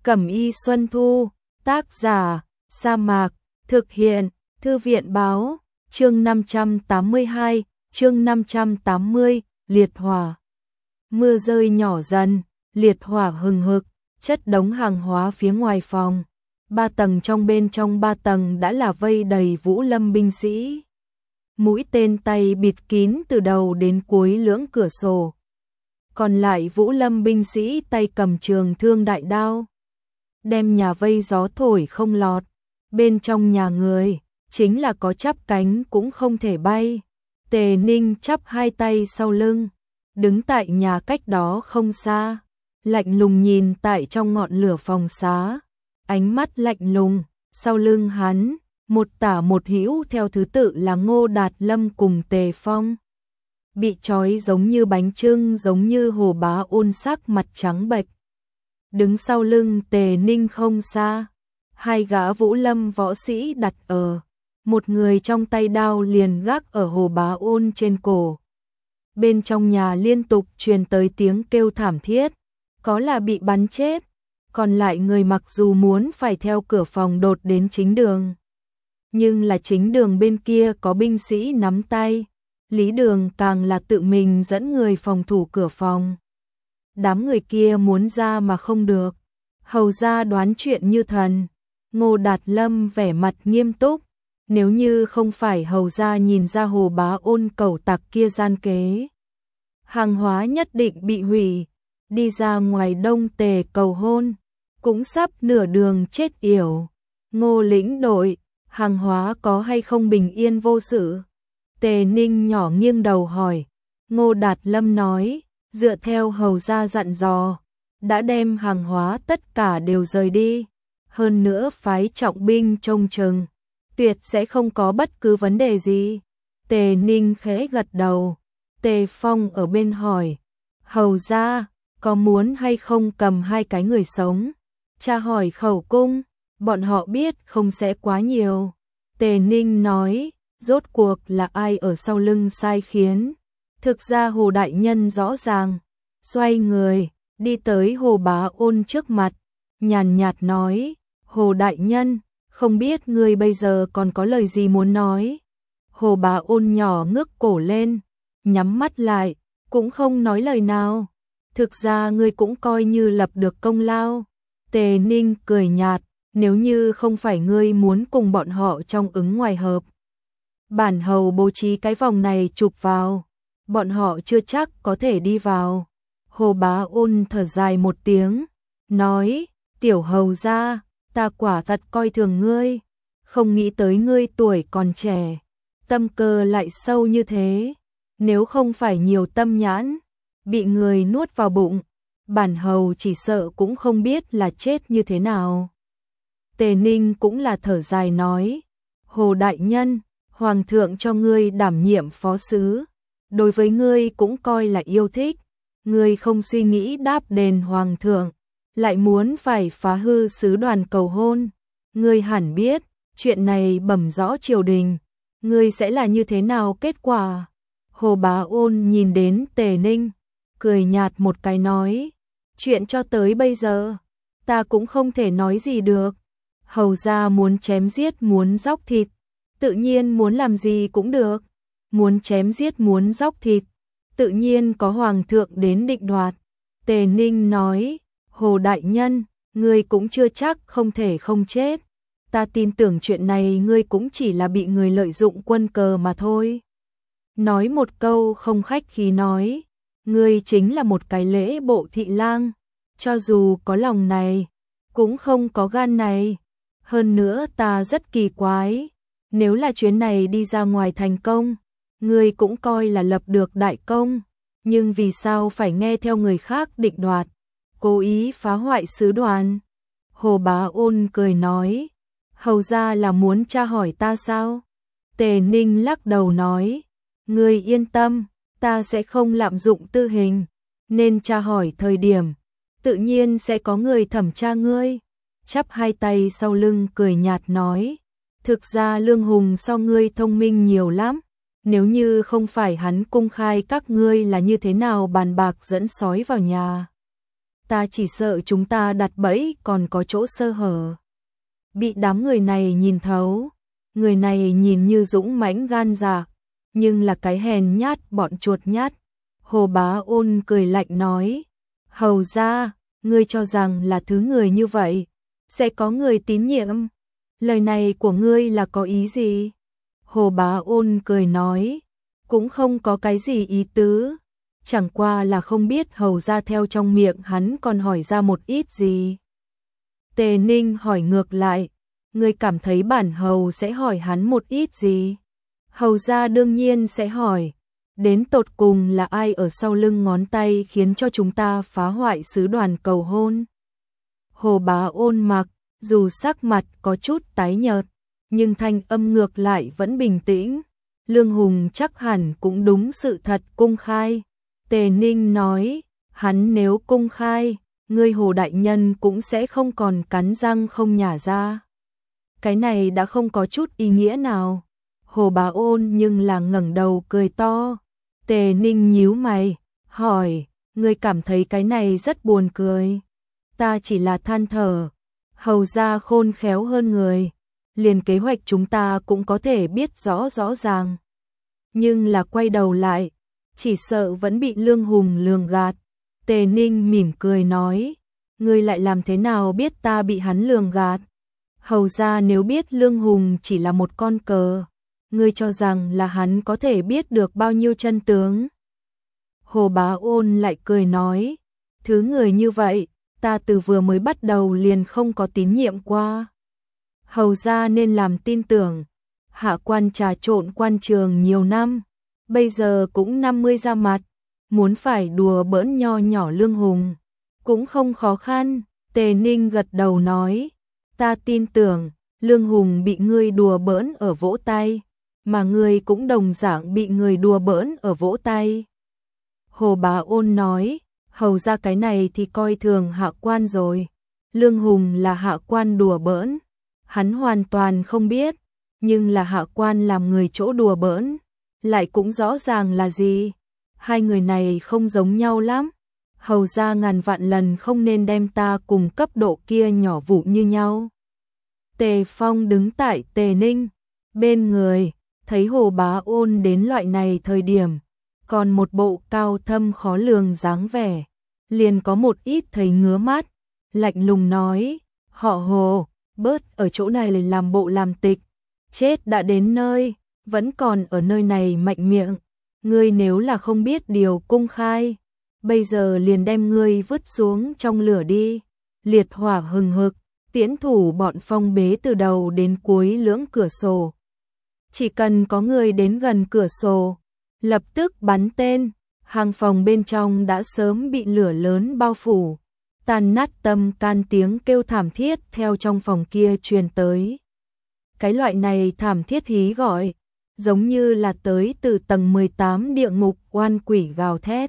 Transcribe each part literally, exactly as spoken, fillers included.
Cẩm y Xuân Thu, tác giả, Sa Mạc, thực hiện, Thư viện báo, chương năm trăm tám mươi hai, chương năm trăm tám mươi, liệt hỏa. Mưa rơi nhỏ dần, liệt hỏa hừng hực, chất đống hàng hóa phía ngoài phòng. Ba tầng trong bên trong ba tầng đã là vây đầy Vũ Lâm binh sĩ. Mũi tên tay bịt kín từ đầu đến cuối lưỡng cửa sổ. Còn lại Vũ Lâm binh sĩ tay cầm trường thương đại đao. Đem nhà vây gió thổi không lọt. Bên trong nhà người, chính là có chắp cánh cũng không thể bay. Tề Ninh chắp hai tay sau lưng, đứng tại nhà cách đó không xa, lạnh lùng nhìn tại trong ngọn lửa phòng xá. Ánh mắt lạnh lùng, sau lưng hắn, một tả một hữu theo thứ tự là Ngô Đạt Lâm cùng Tề Phong. Bị trói giống như bánh chưng, giống như Hồ Bá Ôn sắc mặt trắng bệch. Đứng sau lưng Tề Ninh không xa, hai gã Vũ Lâm võ sĩ đặt ở, một người trong tay đao liền gác ở Hồ Bá Ôn trên cổ. Bên trong nhà liên tục truyền tới tiếng kêu thảm thiết, có là bị bắn chết, còn lại người mặc dù muốn phải theo cửa phòng đột đến chính đường. Nhưng là chính đường bên kia có binh sĩ nắm tay, Lý Đường càng là tự mình dẫn người phòng thủ cửa phòng. Đám người kia muốn ra mà không được, hầu ra đoán chuyện như thần. Ngô Đạt Lâm vẻ mặt nghiêm túc, nếu như không phải hầu ra nhìn ra Hồ Bá Ôn cẩu tặc kia gian kế, hàng hóa nhất định bị hủy, đi ra ngoài Đông Tề cầu hôn, cũng sắp nửa đường chết yểu. Ngô lĩnh đội, hàng hóa có hay không bình yên vô sự? Tề Ninh nhỏ nghiêng đầu hỏi. Ngô Đạt Lâm nói, dựa theo hầu ra dặn dò, đã đem hàng hóa tất cả đều rời đi, hơn nữa phái trọng binh trông chừng, tuyệt sẽ không có bất cứ vấn đề gì. Tề Ninh khẽ gật đầu. Tề Phong ở bên hỏi, hầu ra, có muốn hay không cầm hai cái người sống? Cha hỏi khẩu cung, bọn họ biết không sẽ quá nhiều. Tề Ninh nói, rốt cuộc là ai ở sau lưng sai khiến? Thực ra Hồ Đại Nhân rõ ràng, xoay người, đi tới Hồ Bá Ôn trước mặt, nhàn nhạt nói, Hồ Đại Nhân, không biết ngươi bây giờ còn có lời gì muốn nói? Hồ Bá Ôn nhỏ ngước cổ lên, nhắm mắt lại, cũng không nói lời nào. Thực ra ngươi cũng coi như lập được công lao. Tề Ninh cười nhạt, nếu như không phải ngươi muốn cùng bọn họ trong ứng ngoài hợp, bản hầu bố trí cái vòng này chụp vào, bọn họ chưa chắc có thể đi vào. Hồ Bá Ôn thở dài một tiếng, nói, tiểu hầu ra, ta quả thật coi thường ngươi, không nghĩ tới ngươi tuổi còn trẻ, tâm cơ lại sâu như thế, nếu không phải nhiều tâm nhãn, bị người nuốt vào bụng, bản hầu chỉ sợ cũng không biết là chết như thế nào. Tề Ninh cũng là thở dài nói, Hồ Đại Nhân, Hoàng thượng cho ngươi đảm nhiệm phó sứ, đối với ngươi cũng coi là yêu thích, ngươi không suy nghĩ đáp đền Hoàng thượng, lại muốn phải phá hư sứ đoàn cầu hôn, ngươi hẳn biết, chuyện này bẩm rõ triều đình, ngươi sẽ là như thế nào kết quả? Hồ Bá Ôn nhìn đến Tề Ninh, cười nhạt một cái nói, chuyện cho tới bây giờ, ta cũng không thể nói gì được. Hầu ra muốn chém giết muốn dóc thịt, tự nhiên muốn làm gì cũng được. Muốn chém giết muốn dóc thịt, tự nhiên có Hoàng thượng đến định đoạt. Tề Ninh nói, Hồ Đại Nhân, ngươi cũng chưa chắc không thể không chết. Ta tin tưởng chuyện này ngươi cũng chỉ là bị người lợi dụng quân cờ mà thôi. Nói một câu không khách khí nói, ngươi chính là một cái lễ bộ thị lang, cho dù có lòng này, cũng không có gan này. Hơn nữa ta rất kỳ quái, nếu là chuyến này đi ra ngoài thành công, ngươi cũng coi là lập được đại công, nhưng vì sao phải nghe theo người khác định đoạt, cố ý phá hoại sứ đoàn? Hồ Bá Ôn cười nói, hầu ra là muốn tra hỏi ta sao? Tề Ninh lắc đầu nói, ngươi yên tâm, ta sẽ không lạm dụng tư hình, nên tra hỏi thời điểm, tự nhiên sẽ có người thẩm tra ngươi. Chắp hai tay sau lưng cười nhạt nói, thực ra Lương Hùng so ngươi thông minh nhiều lắm, nếu như không phải hắn công khai các ngươi là như thế nào bàn bạc dẫn sói vào nhà ta chỉ sợ chúng ta đặt bẫy còn có chỗ sơ hở. Bị đám người này nhìn thấu, người này nhìn như dũng mãnh gan dạ, nhưng là cái hèn nhát bọn chuột nhát. Hồ Bá Ôn cười lạnh nói, hầu ra, ngươi cho rằng là thứ người như vậy, sẽ có người tín nhiệm. Lời này của ngươi là có ý gì? Hồ Bá Ôn cười nói, cũng không có cái gì ý tứ, chẳng qua là không biết hầu ra theo trong miệng hắn còn hỏi ra một ít gì. Tề Ninh hỏi ngược lại, ngươi cảm thấy bản hầu sẽ hỏi hắn một ít gì? Hầu ra đương nhiên sẽ hỏi, đến tột cùng là ai ở sau lưng ngón tay khiến cho chúng ta phá hoại sứ đoàn cầu hôn? Hồ Bá Ôn mặc, dù sắc mặt có chút tái nhợt, nhưng thanh âm ngược lại vẫn bình tĩnh. Lương Hùng chắc hẳn cũng đúng sự thật cung khai. Tề Ninh nói, hắn nếu cung khai, ngươi Hồ đại nhân cũng sẽ không còn cắn răng không nhả ra. Cái này đã không có chút ý nghĩa nào. Hồ Bá Ôn nhưng là ngẩng đầu cười to. Tề Ninh nhíu mày, hỏi, ngươi cảm thấy cái này rất buồn cười. Ta chỉ là than thở, hầu ra khôn khéo hơn người, liền kế hoạch chúng ta cũng có thể biết rõ rõ ràng. Nhưng là quay đầu lại, chỉ sợ vẫn bị Lương Hùng lường gạt. Tề Ninh mỉm cười nói, ngươi lại làm thế nào biết ta bị hắn lường gạt? Hầu ra nếu biết Lương Hùng chỉ là một con cờ, ngươi cho rằng là hắn có thể biết được bao nhiêu chân tướng? Hồ Bá Ôn lại cười nói, thứ người như vậy, ta từ vừa mới bắt đầu liền không có tín nhiệm qua. Hầu ra nên làm tin tưởng, hạ quan trà trộn quan trường nhiều năm, bây giờ cũng năm mươi ra mặt, muốn phải đùa bỡn nho nhỏ Lương Hùng, cũng không khó khăn. Tề Ninh gật đầu nói, ta tin tưởng, Lương Hùng bị ngươi đùa bỡn ở vỗ tay, mà ngươi cũng đồng dạng bị người đùa bỡn ở vỗ tay. Hồ Bá Ôn nói, hầu ra cái này thì coi thường hạ quan rồi. Lương Hùng là hạ quan đùa bỡn, hắn hoàn toàn không biết, nhưng là hạ quan làm người chỗ đùa bỡn, lại cũng rõ ràng là gì. Hai người này không giống nhau lắm. Hầu ra ngàn vạn lần không nên đem ta cùng cấp độ kia nhỏ vụ như nhau. Tề Phong đứng tại Tề Ninh bên người, thấy Hồ Bá Ôn đến loại này thời điểm, còn một bộ cao thâm khó lường dáng vẻ, liền có một ít thấy ngứa mắt, lạnh lùng nói, họ Hồ, bớt ở chỗ này làm bộ làm tịch, chết đã đến nơi, vẫn còn ở nơi này mạnh miệng, ngươi nếu là không biết điều cung khai, bây giờ liền đem ngươi vứt xuống trong lửa đi. Liệt hỏa hừng hực, tiễn thủ bọn Phong bế từ đầu đến cuối lưỡng cửa sổ. Chỉ cần có người đến gần cửa sổ, lập tức bắn tên, hàng phòng bên trong đã sớm bị lửa lớn bao phủ. Tan nát tâm can tiếng kêu thảm thiết theo trong phòng kia truyền tới. Cái loại này thảm thiết hí gọi, giống như là tới từ tầng mười tám địa ngục oan quỷ gào thét.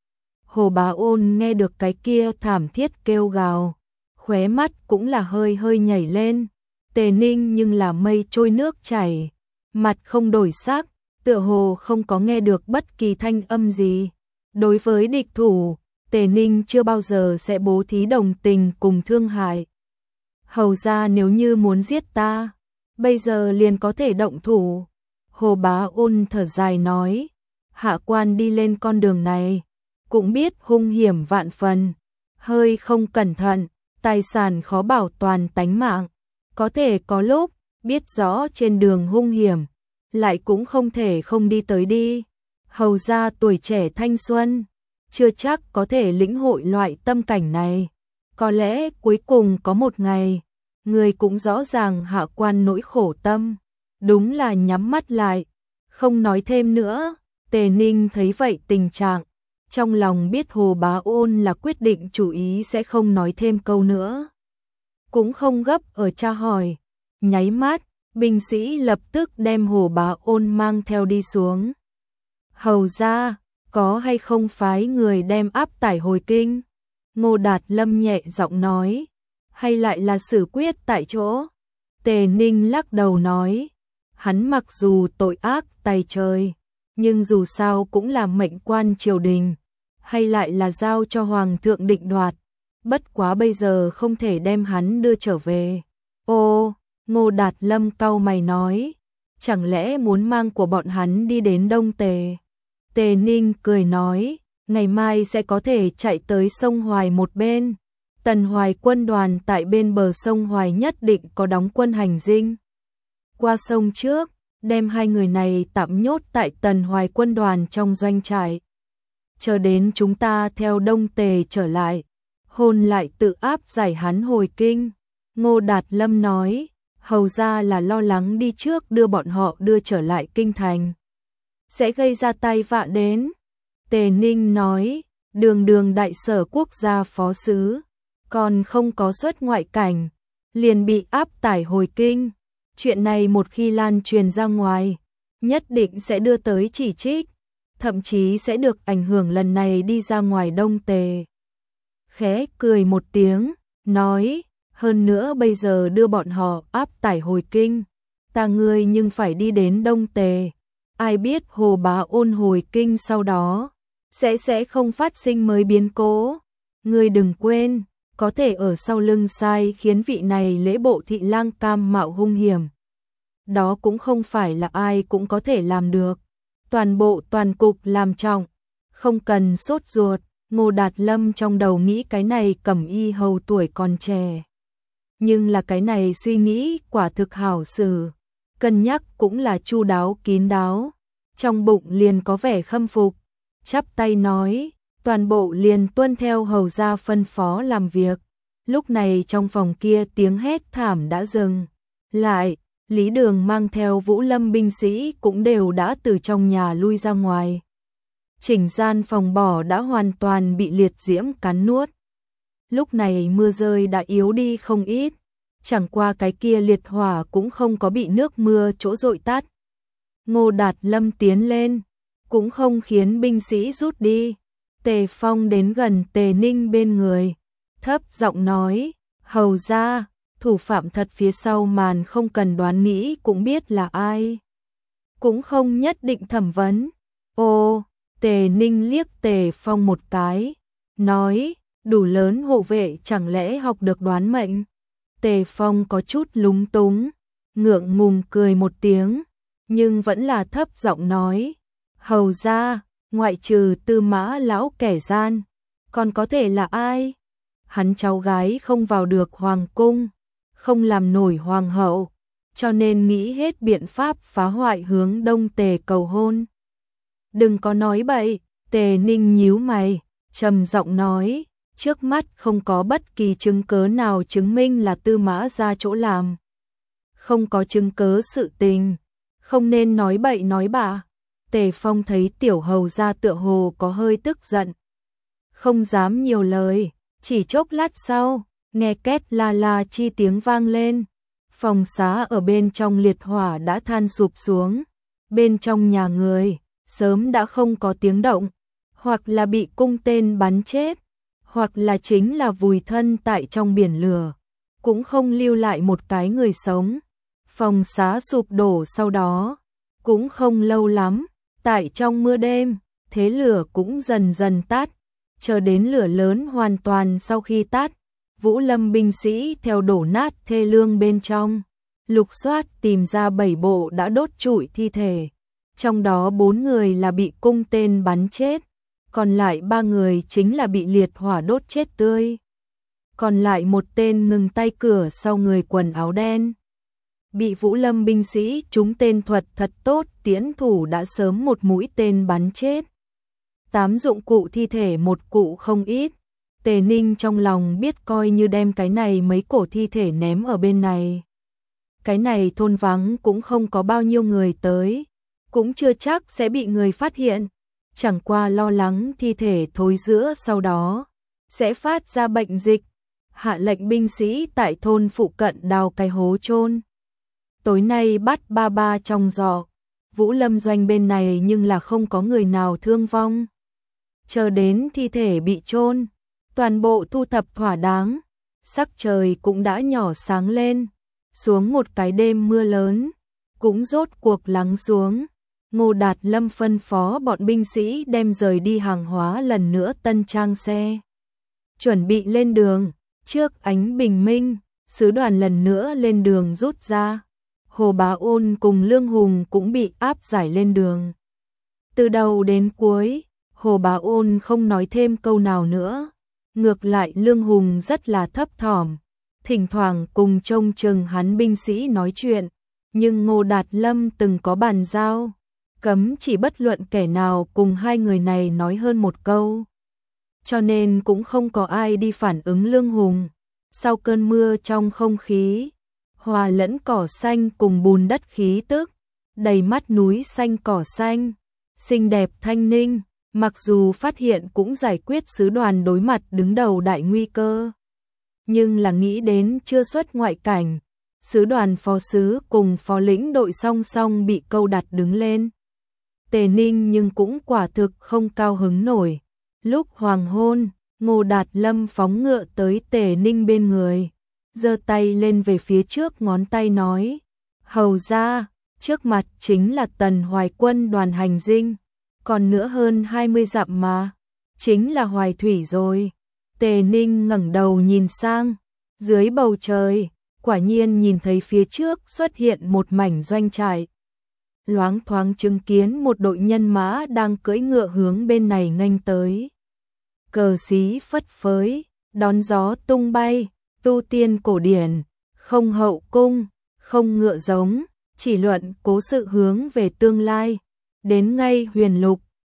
Hồ Bá Ôn nghe được cái kia thảm thiết kêu gào, khóe mắt cũng là hơi hơi nhảy lên. Tề Ninh nhưng là mây trôi nước chảy, mặt không đổi sắc, tựa hồ không có nghe được bất kỳ thanh âm gì. Đối với địch thủ, Tề Ninh chưa bao giờ sẽ bố thí đồng tình cùng thương hại. Hầu ra nếu như muốn giết ta, bây giờ liền có thể động thủ. Hồ Bá Ôn thở dài nói, hạ quan đi lên con đường này, cũng biết hung hiểm vạn phần, hơi không cẩn thận, tài sản khó bảo toàn tánh mạng, có thể có lúc, biết rõ trên đường hung hiểm, lại cũng không thể không đi tới đi. Hầu ra tuổi trẻ thanh xuân, chưa chắc có thể lĩnh hội loại tâm cảnh này, có lẽ cuối cùng có một ngày, người cũng rõ ràng hạ quan nỗi khổ tâm, đúng là nhắm mắt lại, không nói thêm nữa. Tề Ninh thấy vậy tình trạng, trong lòng biết Hồ Bá Ôn là quyết định chủ ý sẽ không nói thêm câu nữa. Cũng không gấp ở tra hỏi, nháy mắt, binh sĩ lập tức đem Hồ Bá Ôn mang theo đi xuống. Hầu ra, có hay không phái người đem áp tải hồi kinh? Ngô Đạt Lâm nhẹ giọng nói, hay lại là xử quyết tại chỗ? Tề Ninh lắc đầu nói, hắn mặc dù tội ác tày trời, nhưng dù sao cũng là mệnh quan triều đình, hay lại là giao cho hoàng thượng định đoạt. bất quá bây giờ không thể đem hắn đưa trở về. Ô, Ngô Đạt Lâm cau mày nói, chẳng lẽ muốn mang của bọn hắn đi đến Đông Tề? Tề Ninh cười nói, ngày mai sẽ có thể chạy tới sông Hoài một bên. Tần Hoài quân đoàn tại bên bờ sông Hoài nhất định có đóng quân hành dinh. Qua sông trước, đem hai người này tạm nhốt tại Tần Hoài quân đoàn trong doanh trại. Chờ đến chúng ta theo Đông Tề trở lại, hôn lại tự áp giải hắn hồi kinh. Ngô Đạt Lâm nói, hầu ra là lo lắng đi trước đưa bọn họ đưa trở lại kinh thành sẽ gây ra tai vạ đến. Tề Ninh nói, đường đường đại sở quốc gia phó sứ, còn không có xuất ngoại cảnh, liền bị áp tải hồi kinh. Chuyện này một khi lan truyền ra ngoài, nhất định sẽ đưa tới chỉ trích, thậm chí sẽ được ảnh hưởng lần này đi ra ngoài Đông Tề. Khẽ cười một tiếng, nói, hơn nữa bây giờ đưa bọn họ áp tải hồi kinh, ta ngươi nhưng phải đi đến Đông Tề. Ai biết Hồ Bá Ôn hồi kinh sau đó, sẽ sẽ không phát sinh mới biến cố. Ngươi đừng quên, có thể ở sau lưng sai khiến vị này lễ bộ thị lang cam mạo hung hiểm. Đó cũng không phải là ai cũng có thể làm được. Toàn bộ toàn cục làm trọng, không cần sốt ruột. Ngô Đạt Lâm trong đầu nghĩ cái này Cẩm Y hầu tuổi còn trẻ. Nhưng là cái này suy nghĩ quả thực hảo xử, cân nhắc cũng là chu đáo kín đáo. Trong bụng liền có vẻ khâm phục, chắp tay nói, toàn bộ liền tuân theo hầu gia phân phó làm việc. Lúc này trong phòng kia tiếng hét thảm đã dừng lại, Lý Đường mang theo Vũ Lâm binh sĩ cũng đều đã từ trong nhà lui ra ngoài. Chỉnh gian phòng bỏ đã hoàn toàn bị liệt diễm cắn nuốt. Lúc này mưa rơi đã yếu đi không ít, chẳng qua cái kia liệt hỏa cũng không có bị nước mưa chỗ dội tắt. Ngô Đạt Lâm tiến lên, cũng không khiến binh sĩ rút đi. Tề Phong đến gần Tề Ninh bên người, thấp giọng nói, hầu ra, thủ phạm thật phía sau màn không cần đoán nghĩ cũng biết là ai. Cũng không nhất định thẩm vấn. Ô, Tề Ninh liếc Tề Phong một cái, nói, đủ lớn hộ vệ chẳng lẽ học được đoán mệnh. Tề Phong có chút lúng túng, ngượng ngùng cười một tiếng, nhưng vẫn là thấp giọng nói, hầu ra, ngoại trừ Tư Mã lão kẻ gian, còn có thể là ai? Hắn cháu gái không vào được hoàng cung, không làm nổi hoàng hậu, cho nên nghĩ hết biện pháp phá hoại hướng Đông Tề cầu hôn. Đừng có nói bậy. Tề Ninh nhíu mày, trầm giọng nói, trước mắt không có bất kỳ chứng cớ nào chứng minh là Tư Mã ra chỗ làm. Không có chứng cớ sự tình, không nên nói bậy nói bạ. Tề Phong thấy tiểu hầu ra tựa hồ có hơi tức giận, không dám nhiều lời. Chỉ chốc lát sau, nghe két la la chi tiếng vang lên. Phòng xá ở bên trong liệt hỏa đã than sụp xuống. Bên trong nhà người, sớm đã không có tiếng động, hoặc là bị cung tên bắn chết, hoặc là chính là vùi thân tại trong biển lửa, cũng không lưu lại một cái người sống. Phòng xá sụp đổ sau đó, cũng không lâu lắm, tại trong mưa đêm, thế lửa cũng dần dần tắt, chờ đến lửa lớn hoàn toàn sau khi tắt, Vũ Lâm binh sĩ theo đổ nát thê lương bên trong, lục soát tìm ra bảy bộ đã đốt trụi thi thể, trong đó bốn người là bị cung tên bắn chết, còn lại ba người chính là bị liệt hỏa đốt chết tươi. Còn lại một tên ngừng tay cửa sau người quần áo đen, bị Vũ Lâm binh sĩ trúng tên thuật thật tốt, tiễn thủ đã sớm một mũi tên bắn chết. Tám dụng cụ thi thể một cụ không ít. Tề Ninh trong lòng biết coi như đem cái này mấy cổ thi thể ném ở bên này. Cái này thôn vắng cũng không có bao nhiêu người tới, cũng chưa chắc sẽ bị người phát hiện. Chẳng qua lo lắng thi thể thối rữa sau đó sẽ phát ra bệnh dịch, hạ lệnh binh sĩ tại thôn phụ cận đào cái hố chôn. Tối nay bắt ba ba trong giò, Vũ Lâm doanh bên này nhưng là không có người nào thương vong. Chờ đến thi thể bị chôn, toàn bộ thu thập thỏa đáng, sắc trời cũng đã nhỏ sáng lên, xuống một cái đêm mưa lớn, cũng rốt cuộc lắng xuống. Ngô Đạt Lâm phân phó bọn binh sĩ đem rời đi hàng hóa lần nữa tân trang xe. chuẩn bị lên đường. Trước ánh bình minh, sứ đoàn lần nữa lên đường rút ra. Hồ Bá Ôn cùng Lương Hùng cũng bị áp giải lên đường. Từ đầu đến cuối, Hồ Bá Ôn không nói thêm câu nào nữa. Ngược lại Lương Hùng rất là thấp thỏm, thỉnh thoảng cùng trông chừng hắn binh sĩ nói chuyện, nhưng Ngô Đạt Lâm từng có bàn giao, cấm chỉ bất luận kẻ nào cùng hai người này nói hơn một câu. Cho nên cũng không có ai đi phản ứng Lương Hùng. Sau cơn mưa trong không khí, hòa lẫn cỏ xanh cùng bùn đất khí tức, đầy mắt núi xanh cỏ xanh, xinh đẹp thanh ninh, mặc dù phát hiện cũng giải quyết sứ đoàn đối mặt đứng đầu đại nguy cơ. Nhưng là nghĩ đến chưa xuất ngoại cảnh, sứ đoàn phó sứ cùng phó lĩnh đội song song bị câu đặt đứng lên. Tề Ninh nhưng cũng quả thực không cao hứng nổi. Lúc hoàng hôn, Ngô Đạt Lâm phóng ngựa tới Tề Ninh bên người, giơ tay lên về phía trước ngón tay nói: "Hầu ra, trước mặt chính là Tần Hoài quân đoàn hành dinh, còn nữa hơn hai mươi dặm mà, chính là Hoài Thủy rồi." Tề Ninh ngẩng đầu nhìn sang, dưới bầu trời, quả nhiên nhìn thấy phía trước xuất hiện một mảnh doanh trại. Loáng thoáng chứng kiến một đội nhân mã đang cưỡi ngựa hướng bên này nghênh tới. Cờ xí phất phới, đón gió tung bay, tu tiên cổ điển, không hậu cung, không ngựa giống, chỉ luận cố sự hướng về tương lai. Đến ngay huyền lục,